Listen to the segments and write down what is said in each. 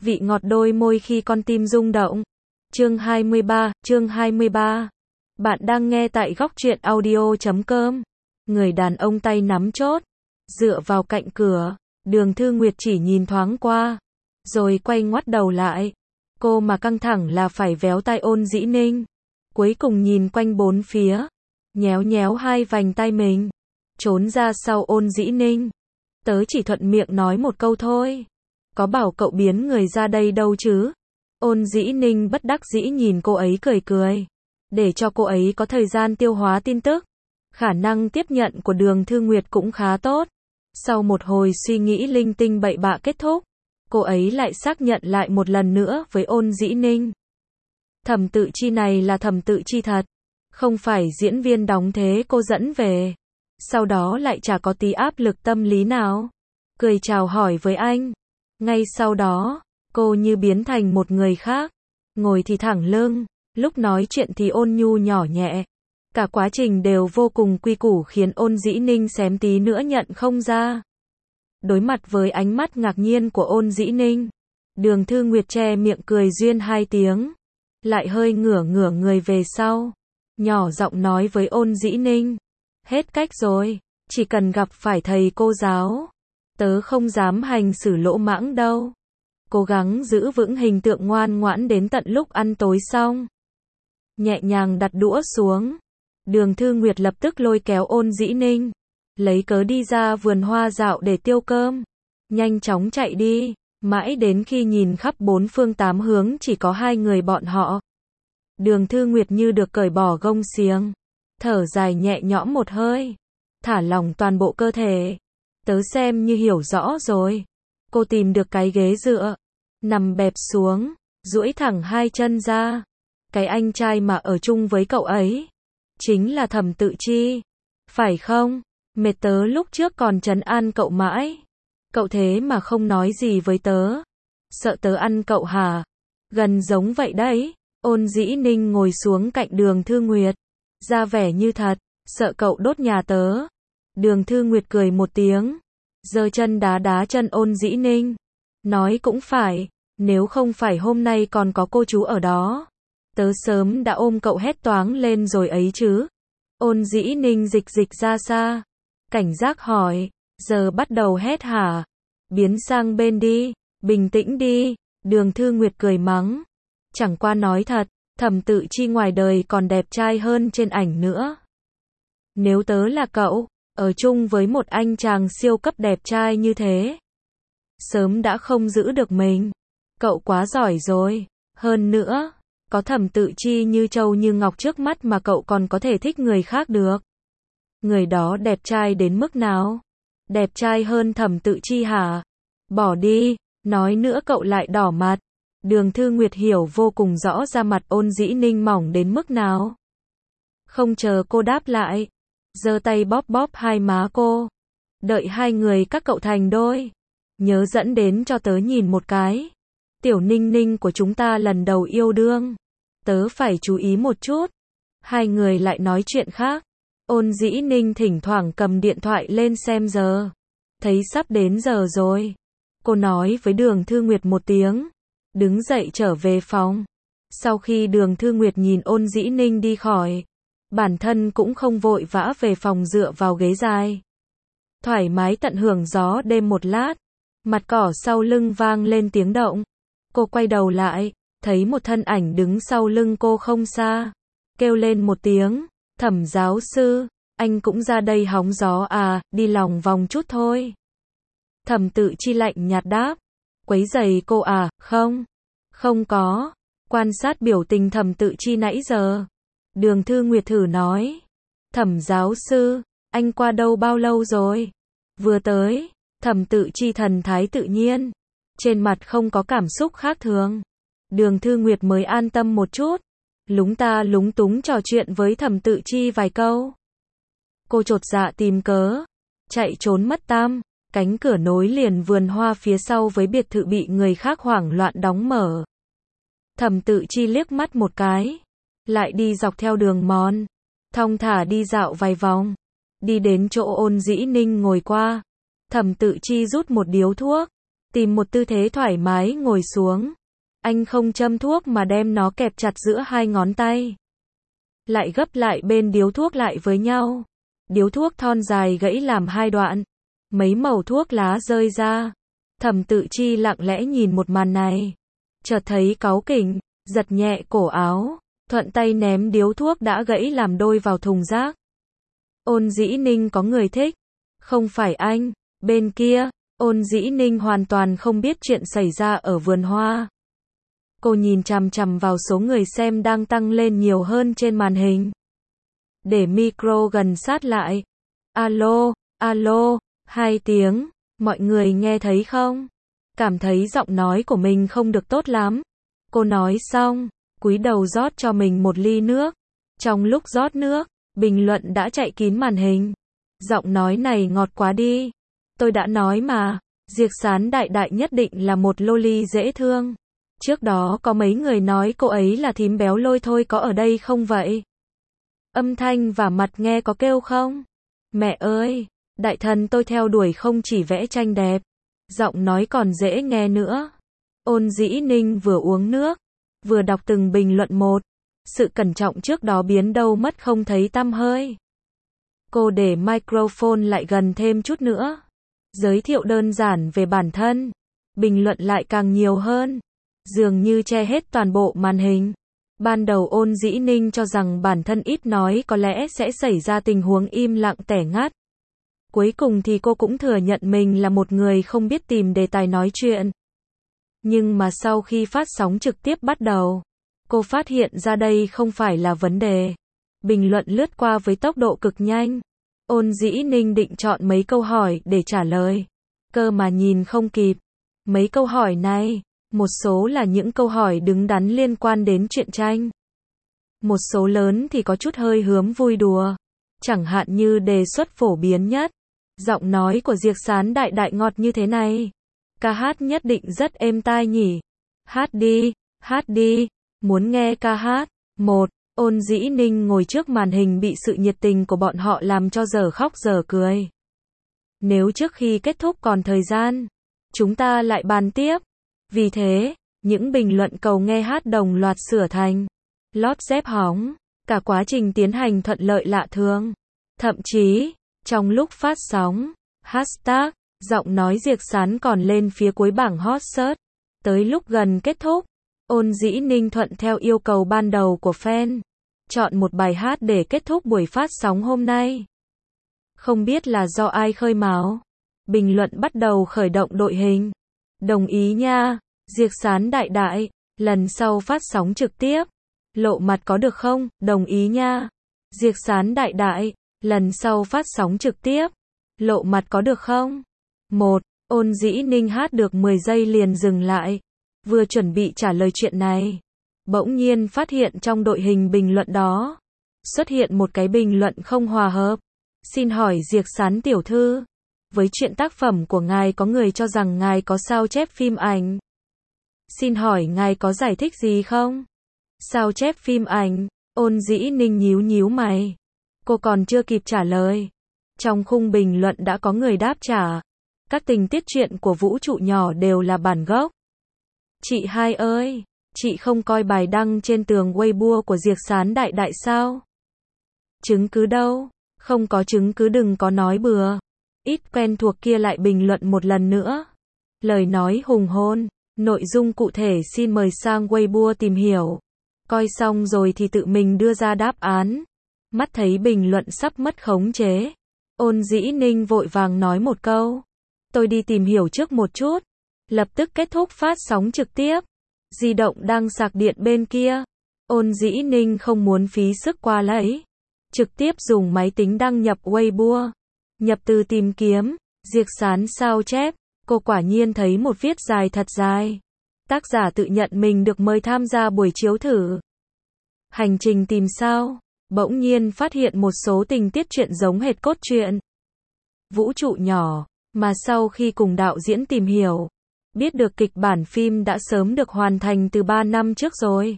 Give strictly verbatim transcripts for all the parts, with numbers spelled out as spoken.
vị ngọt đôi môi khi con tim rung động. Chương hai mươi ba, chương hai mươi ba. Bạn đang nghe tại góc truyện audio chấm com. Người đàn ông tay nắm chốt, dựa vào cạnh cửa, Đường Thư Nguyệt chỉ nhìn thoáng qua, rồi quay ngoắt đầu lại. Cô mà căng thẳng là phải véo tai Ôn Dĩ Ninh. Cuối cùng nhìn quanh bốn phía, nhéo nhéo hai vành tay mình, trốn ra sau Ôn Dĩ Ninh. Tớ chỉ thuận miệng nói một câu thôi. Có bảo cậu biến người ra đây đâu chứ. Ôn Dĩ Ninh bất đắc dĩ nhìn cô ấy cười cười. Để cho cô ấy có thời gian tiêu hóa tin tức. Khả năng tiếp nhận của Đường Thư Nguyệt cũng khá tốt. Sau một hồi suy nghĩ linh tinh bậy bạ kết thúc, cô ấy lại xác nhận lại một lần nữa với Ôn Dĩ Ninh. Thẩm Tự Chi này là Thẩm Tự Chi thật, không phải diễn viên đóng thế cô dẫn về. Sau đó lại chả có tí áp lực tâm lý nào. Cười chào hỏi với anh. Ngay sau đó, cô như biến thành một người khác. Ngồi thì thẳng lưng, lúc nói chuyện thì ôn nhu nhỏ nhẹ. Cả quá trình đều vô cùng quy củ khiến Ôn Dĩ Ninh xém tí nữa nhận không ra. Đối mặt với ánh mắt ngạc nhiên của Ôn Dĩ Ninh, Đường Thư Nguyệt che miệng cười duyên hai tiếng, lại hơi ngửa ngửa người về sau, nhỏ giọng nói với Ôn Dĩ Ninh. Hết cách rồi, chỉ cần gặp phải thầy cô giáo, tớ không dám hành xử lỗ mãng đâu. Cố gắng giữ vững hình tượng ngoan ngoãn đến tận lúc ăn tối xong. Nhẹ nhàng đặt đũa xuống, Đường Thư Nguyệt lập tức lôi kéo Ôn Dĩ Ninh, lấy cớ đi ra vườn hoa dạo để tiêu cơm. Nhanh chóng chạy đi, mãi đến khi nhìn khắp bốn phương tám hướng chỉ có hai người bọn họ. Đường Thư Nguyệt như được cởi bỏ gông xiềng, thở dài nhẹ nhõm một hơi, thả lỏng toàn bộ cơ thể. Tớ xem như hiểu rõ rồi. Cô tìm được cái ghế dựa, nằm bẹp xuống, duỗi thẳng hai chân ra. Cái anh trai mà ở chung với cậu ấy chính là Thẩm Tự Chi, phải không? Mệt tớ lúc trước còn trấn an cậu mãi, cậu thế mà không nói gì với tớ. Sợ tớ ăn cậu hả? Gần giống vậy đấy. Ôn Dĩ Ninh ngồi xuống cạnh Đường Thư Nguyệt, ra vẻ như thật, sợ cậu đốt nhà tớ. Đường Thư Nguyệt cười một tiếng, giơ chân đá đá chân Ôn Dĩ Ninh. Nói cũng phải, nếu không phải hôm nay còn có cô chú ở đó, tớ sớm đã ôm cậu hét toáng lên rồi ấy chứ. Ôn Dĩ Ninh dịch dịch ra xa, cảnh giác hỏi, giờ bắt đầu hét hả? Biến sang bên đi, bình tĩnh đi. Đường Thư Nguyệt cười mắng, chẳng qua nói thật, Thẩm Tự Chi ngoài đời còn đẹp trai hơn trên ảnh nữa. Nếu tớ là cậu, ở chung với một anh chàng siêu cấp đẹp trai như thế, sớm đã không giữ được mình. Cậu quá giỏi rồi. Hơn nữa, có Thẩm Tự Chi như châu như ngọc trước mắt mà cậu còn có thể thích người khác được. Người đó đẹp trai đến mức nào? Đẹp trai hơn Thẩm Tự Chi hả? Bỏ đi, nói nữa cậu lại đỏ mặt. Đường Thư Nguyệt hiểu vô cùng rõ ra mặt Ôn Dĩ Ninh mỏng đến mức nào. Không chờ cô đáp lại, giơ tay bóp bóp hai má cô. Đợi hai người các cậu thành đôi, nhớ dẫn đến cho tớ nhìn một cái. Tiểu Ninh Ninh của chúng ta lần đầu yêu đương, tớ phải chú ý một chút. Hai người lại nói chuyện khác. Ôn Dĩ Ninh thỉnh thoảng cầm điện thoại lên xem giờ, thấy sắp đến giờ rồi. Cô nói với Đường Thư Nguyệt một tiếng, đứng dậy trở về phòng. Sau khi Đường Thư Nguyệt nhìn Ôn Dĩ Ninh đi khỏi, bản thân cũng không vội vã về phòng dựa vào ghế dài, thoải mái tận hưởng gió đêm một lát. Mặt cỏ sau lưng vang lên tiếng động. Cô quay đầu lại, thấy một thân ảnh đứng sau lưng cô không xa, kêu lên một tiếng, Thẩm giáo sư, anh cũng ra đây hóng gió à? Đi lòng vòng chút thôi. Thẩm Tự Chi lạnh nhạt đáp, quấy rầy cô à? Không, không có. Quan sát biểu tình Thẩm Tự Chi nãy giờ, Đường Thư Nguyệt thử nói, Thẩm giáo sư, anh qua đâu bao lâu rồi? Vừa tới. Thẩm Tự Chi thần thái tự nhiên, trên mặt không có cảm xúc khác thường. Đường Thư Nguyệt mới an tâm một chút, lúng ta lúng túng trò chuyện với Thẩm Tự Chi vài câu. Cô chột dạ tìm cớ, chạy trốn mất tăm. Cánh cửa nối liền vườn hoa phía sau với biệt thự bị người khác hoảng loạn đóng mở. Thẩm Tự Chi liếc mắt một cái, lại đi dọc theo đường mòn, thong thả đi dạo vài vòng, đi đến chỗ Ôn Dĩ Ninh ngồi qua. Thẩm Tự Chi rút một điếu thuốc, Tìm một tư thế thoải mái ngồi xuống. Anh không châm thuốc mà đem nó kẹp chặt giữa hai ngón tay. Lại gấp lại bên điếu thuốc lại với nhau. Điếu thuốc thon dài gãy làm hai đoạn. Mấy mẩu thuốc lá rơi ra. Thẩm Tự Chi lặng lẽ nhìn một màn này. Chợt thấy cáu kỉnh, giật nhẹ cổ áo. Thuận tay ném điếu thuốc đã gãy làm đôi vào thùng rác. Ôn Dĩ Ninh có người thích. Không phải anh. Bên kia, Ôn Dĩ Ninh hoàn toàn không biết chuyện xảy ra ở vườn hoa. Cô nhìn chằm chằm vào số người xem đang tăng lên nhiều hơn trên màn hình. Để micro gần sát lại. Alo, alo, hai tiếng. Mọi người nghe thấy không? Cảm thấy giọng nói của mình không được tốt lắm. Cô nói xong, cúi đầu rót cho mình một ly nước. Trong lúc rót nước, bình luận đã chạy kín màn hình. Giọng nói này ngọt quá đi. Tôi đã nói mà, Diệc Sán đại đại nhất định là một loli dễ thương. Trước đó có mấy người nói cô ấy là thím béo lôi thôi, có ở đây không vậy? Âm thanh và mặt nghe có kêu không? Mẹ ơi, đại thần tôi theo đuổi không chỉ vẽ tranh đẹp, giọng nói còn dễ nghe nữa. Ôn Dĩ Ninh vừa uống nước, vừa đọc từng bình luận một. Sự cẩn trọng trước đó biến đâu mất không thấy tăm hơi. Cô để microphone lại gần thêm chút nữa. Giới thiệu đơn giản về bản thân. Bình luận lại càng nhiều hơn. Dường như che hết toàn bộ màn hình. Ban đầu Ôn Dĩ Ninh cho rằng bản thân ít nói có lẽ sẽ xảy ra tình huống im lặng tẻ ngắt. Cuối cùng thì cô cũng thừa nhận mình là một người không biết tìm đề tài nói chuyện. Nhưng mà sau khi phát sóng trực tiếp bắt đầu, cô phát hiện ra đây không phải là vấn đề. Bình luận lướt qua với tốc độ cực nhanh. Ôn Dĩ Ninh định chọn mấy câu hỏi để trả lời. Cơ mà nhìn không kịp. Mấy câu hỏi này, một số là những câu hỏi đứng đắn liên quan đến truyện tranh. Một số lớn thì có chút hơi hướng vui đùa. Chẳng hạn như đề xuất phổ biến nhất. Giọng nói của Diệc Sán đại đại ngọt như thế này. Ca hát nhất định rất êm tai nhỉ. Hát đi, hát đi. Muốn nghe ca hát. Một. Ôn Dĩ Ninh ngồi trước màn hình bị sự nhiệt tình của bọn họ làm cho giờ khóc giờ cười. Nếu trước khi kết thúc còn thời gian, chúng ta lại bàn tiếp. Vì thế, những bình luận cầu nghe hát đồng loạt sửa thành lót dép hóng. Cả quá trình tiến hành thuận lợi lạ thường. Thậm chí, trong lúc phát sóng, hashtag, giọng nói Diệc Sán còn lên phía cuối bảng hot search. Tới lúc gần kết thúc, Ôn Dĩ Ninh thuận theo yêu cầu ban đầu của fan, chọn một bài hát để kết thúc buổi phát sóng hôm nay. Không biết là do ai khơi mào. Bình luận bắt đầu khởi động đội hình. Đồng ý nha, Diệc Sán đại đại, lần sau phát sóng trực tiếp, lộ mặt có được không? Đồng ý nha, Diệc Sán đại đại, lần sau phát sóng trực tiếp, lộ mặt có được không? Một. Ôn Dĩ Ninh hát được mười giây liền dừng lại. Vừa chuẩn bị trả lời chuyện này, bỗng nhiên phát hiện trong đội hình bình luận đó xuất hiện một cái bình luận không hòa hợp. Xin hỏi Diệc Sán tiểu thư, với chuyện tác phẩm của ngài có người cho rằng ngài có sao chép phim ảnh. Xin hỏi ngài có giải thích gì không? Sao chép phim ảnh? Ôn Dĩ Ninh nhíu nhíu mày. Cô còn chưa kịp trả lời. Trong khung bình luận đã có người đáp trả. Các tình tiết truyện của Vũ Trụ Nhỏ đều là bản gốc. Chị hai ơi, chị không coi bài đăng trên tường Weibo của Diệc Sán đại đại sao? Chứng cứ đâu? Không có chứng cứ đừng có nói bừa. Ít quen thuộc kia lại bình luận một lần nữa. Lời nói hùng hồn, nội dung cụ thể xin mời sang Weibo tìm hiểu. Coi xong rồi thì tự mình đưa ra đáp án. Mắt thấy bình luận sắp mất khống chế. Ôn Dĩ Ninh vội vàng nói một câu. Tôi đi tìm hiểu trước một chút. Lập tức kết thúc phát sóng trực tiếp. Di động đang sạc điện bên kia. Ôn Dĩ Ninh không muốn phí sức qua lấy. Trực tiếp dùng máy tính đăng nhập Weibo. Nhập từ tìm kiếm, Diệc Sán sao chép. Cô quả nhiên thấy một viết dài thật dài. Tác giả tự nhận mình được mời tham gia buổi chiếu thử. Hành trình tìm sao. Bỗng nhiên phát hiện một số tình tiết truyện giống hệt cốt truyện Vũ Trụ Nhỏ. Mà sau khi cùng đạo diễn tìm hiểu, biết được kịch bản phim đã sớm được hoàn thành từ ba năm trước rồi.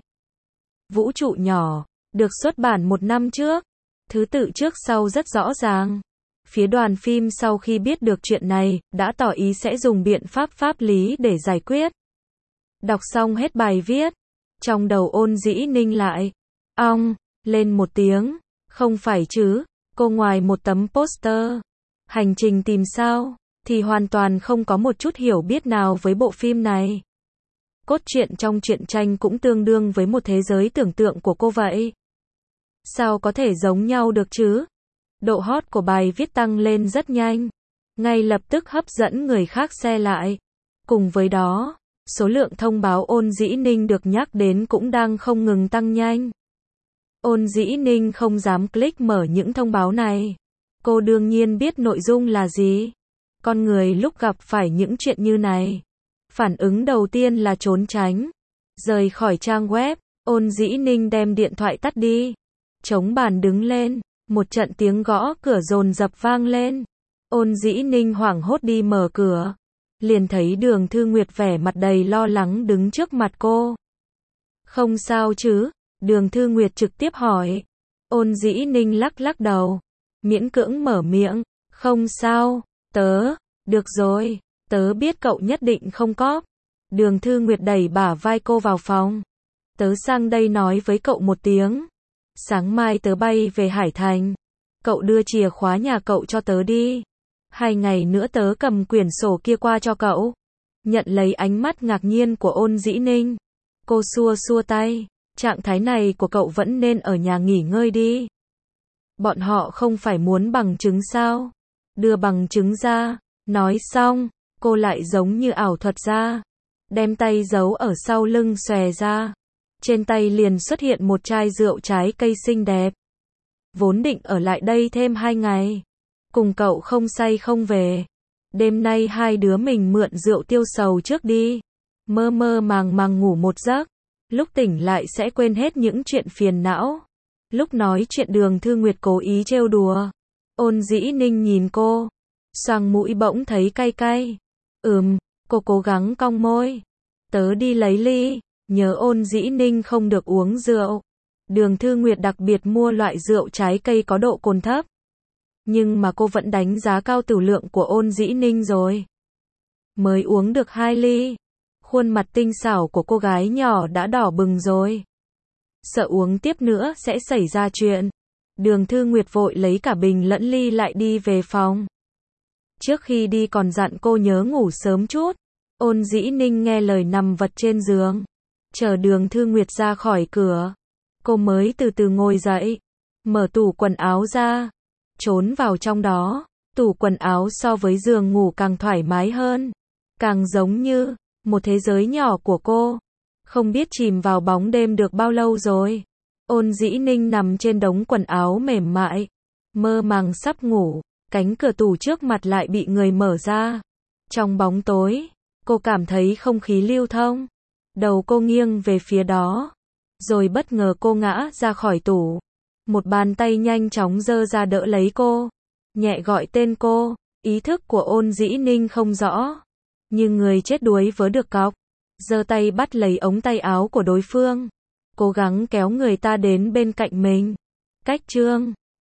Vũ Trụ Nhỏ, được xuất bản một năm trước. Thứ tự trước sau rất rõ ràng. Phía đoàn phim sau khi biết được chuyện này, đã tỏ ý sẽ dùng biện pháp pháp lý để giải quyết. Đọc xong hết bài viết, trong đầu Ôn Dĩ Ninh lại, ong, lên một tiếng, không phải chứ, cô ngoài một tấm poster, hành trình tìm sao, thì hoàn toàn không có một chút hiểu biết nào với bộ phim này. Cốt truyện trong truyện tranh cũng tương đương với một thế giới tưởng tượng của cô vậy. Sao có thể giống nhau được chứ? Độ hot của bài viết tăng lên rất nhanh, ngay lập tức hấp dẫn người khác share lại. Cùng với đó, số lượng thông báo Ôn Dĩ Ninh được nhắc đến cũng đang không ngừng tăng nhanh. Ôn Dĩ Ninh không dám click mở những thông báo này. Cô đương nhiên biết nội dung là gì. Con người lúc gặp phải những chuyện như này, phản ứng đầu tiên là trốn tránh. Rời khỏi trang web, Ôn Dĩ Ninh đem điện thoại tắt đi. Chống bàn đứng lên, một trận tiếng gõ cửa dồn dập vang lên. Ôn Dĩ Ninh hoảng hốt đi mở cửa. Liền thấy Đường Thư Nguyệt vẻ mặt đầy lo lắng đứng trước mặt cô. Không sao chứ? Đường Thư Nguyệt trực tiếp hỏi. Ôn Dĩ Ninh lắc lắc đầu, miễn cưỡng mở miệng. Không sao, tớ, được rồi, tớ biết cậu nhất định không có. Đường Thư Nguyệt đẩy bả vai cô vào phòng. Tớ sang đây nói với cậu một tiếng. Sáng mai tớ bay về Hải Thành. Cậu đưa chìa khóa nhà cậu cho tớ đi. Hai ngày nữa tớ cầm quyển sổ kia qua cho cậu. Nhận lấy ánh mắt ngạc nhiên của Ôn Dĩ Ninh, cô xua xua tay. Trạng thái này của cậu vẫn nên ở nhà nghỉ ngơi đi. Bọn họ không phải muốn bằng chứng sao? Đưa bằng chứng ra. Nói xong, cô lại giống như ảo thuật ra. Đem tay giấu ở sau lưng xòe ra. Trên tay liền xuất hiện một chai rượu trái cây xinh đẹp. Vốn định ở lại đây thêm hai ngày. Cùng cậu không say không về. Đêm nay hai đứa mình mượn rượu tiêu sầu trước đi. Mơ mơ màng màng ngủ một giấc. Lúc tỉnh lại sẽ quên hết những chuyện phiền não. Lúc nói chuyện Đường Thư Nguyệt cố ý trêu đùa. Ôn Dĩ Ninh nhìn cô. Xoàng mũi bỗng thấy cay cay. Ừm, cô cố gắng cong môi. Tớ đi lấy ly. Nhớ Ôn Dĩ Ninh không được uống rượu. Đường Thư Nguyệt đặc biệt mua loại rượu trái cây có độ cồn thấp. Nhưng mà cô vẫn đánh giá cao tửu lượng của Ôn Dĩ Ninh rồi. Mới uống được hai ly. Khuôn mặt tinh xảo của cô gái nhỏ đã đỏ bừng rồi. Sợ uống tiếp nữa sẽ xảy ra chuyện. Đường Thư Nguyệt vội lấy cả bình lẫn ly lại đi về phòng. Trước khi đi còn dặn cô nhớ ngủ sớm chút. Ôn Dĩ Ninh nghe lời nằm vật trên giường. Chờ Đường Thư Nguyệt ra khỏi cửa, cô mới từ từ ngồi dậy. Mở tủ quần áo ra. Trốn vào trong đó. Tủ quần áo so với giường ngủ càng thoải mái hơn. Càng giống như một thế giới nhỏ của cô. Không biết chìm vào bóng đêm được bao lâu rồi. Ôn Dĩ Ninh nằm trên đống quần áo mềm mại, mơ màng sắp ngủ. Cánh cửa tủ trước mặt lại bị người mở ra. Trong bóng tối, cô cảm thấy không khí lưu thông. Đầu cô nghiêng về phía đó. Rồi bất ngờ cô ngã ra khỏi tủ. Một bàn tay nhanh chóng giơ ra đỡ lấy cô. Nhẹ gọi tên cô. Ý thức của Ôn Dĩ Ninh không rõ. Nhưng người chết đuối vớ được cọc. Giơ tay bắt lấy ống tay áo của đối phương. Cố gắng kéo người ta đến bên cạnh mình. Cách chương